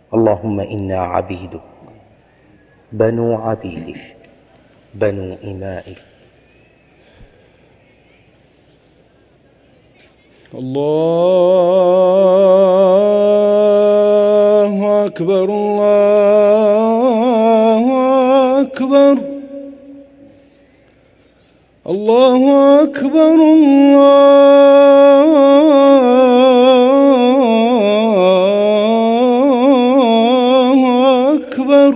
اللهم إنا عبيدك بنو عبيدك بنو إمائك. الله أكبر الله أكبر الله أكبر الله أكبر.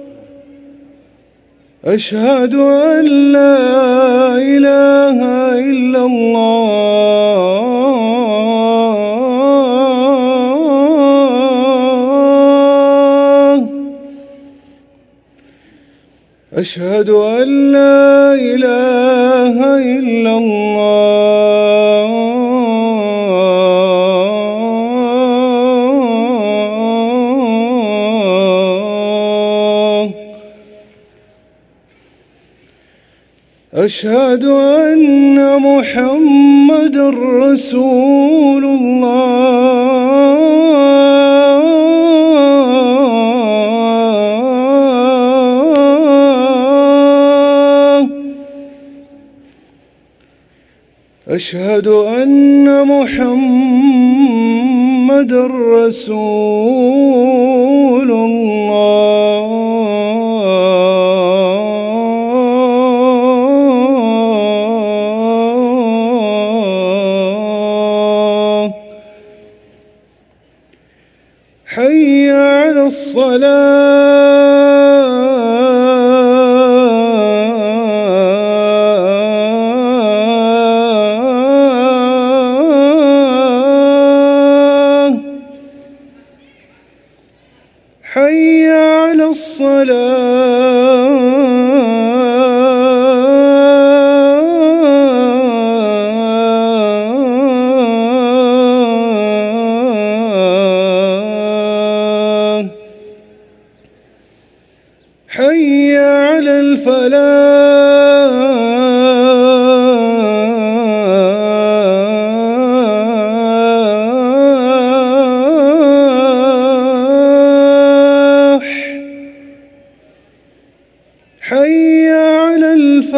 أشهد أن لا إله إلا الله. أشهد أن لا إله إلا الله. أشهد أن محمدًا رسول الله. أشهد أن محمدًا رسول الله. حي على الصلاة. حي على الصلاة. حي على الفلاح. حي على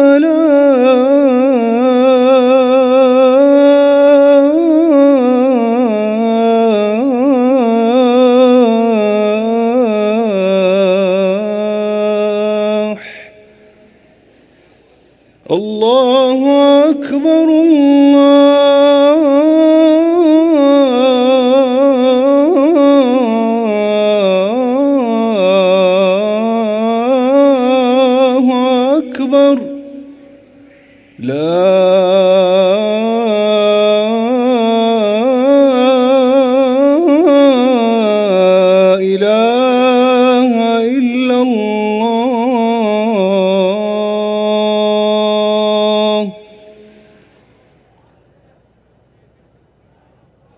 الفلاح. الله أكبر الله أكبر. لا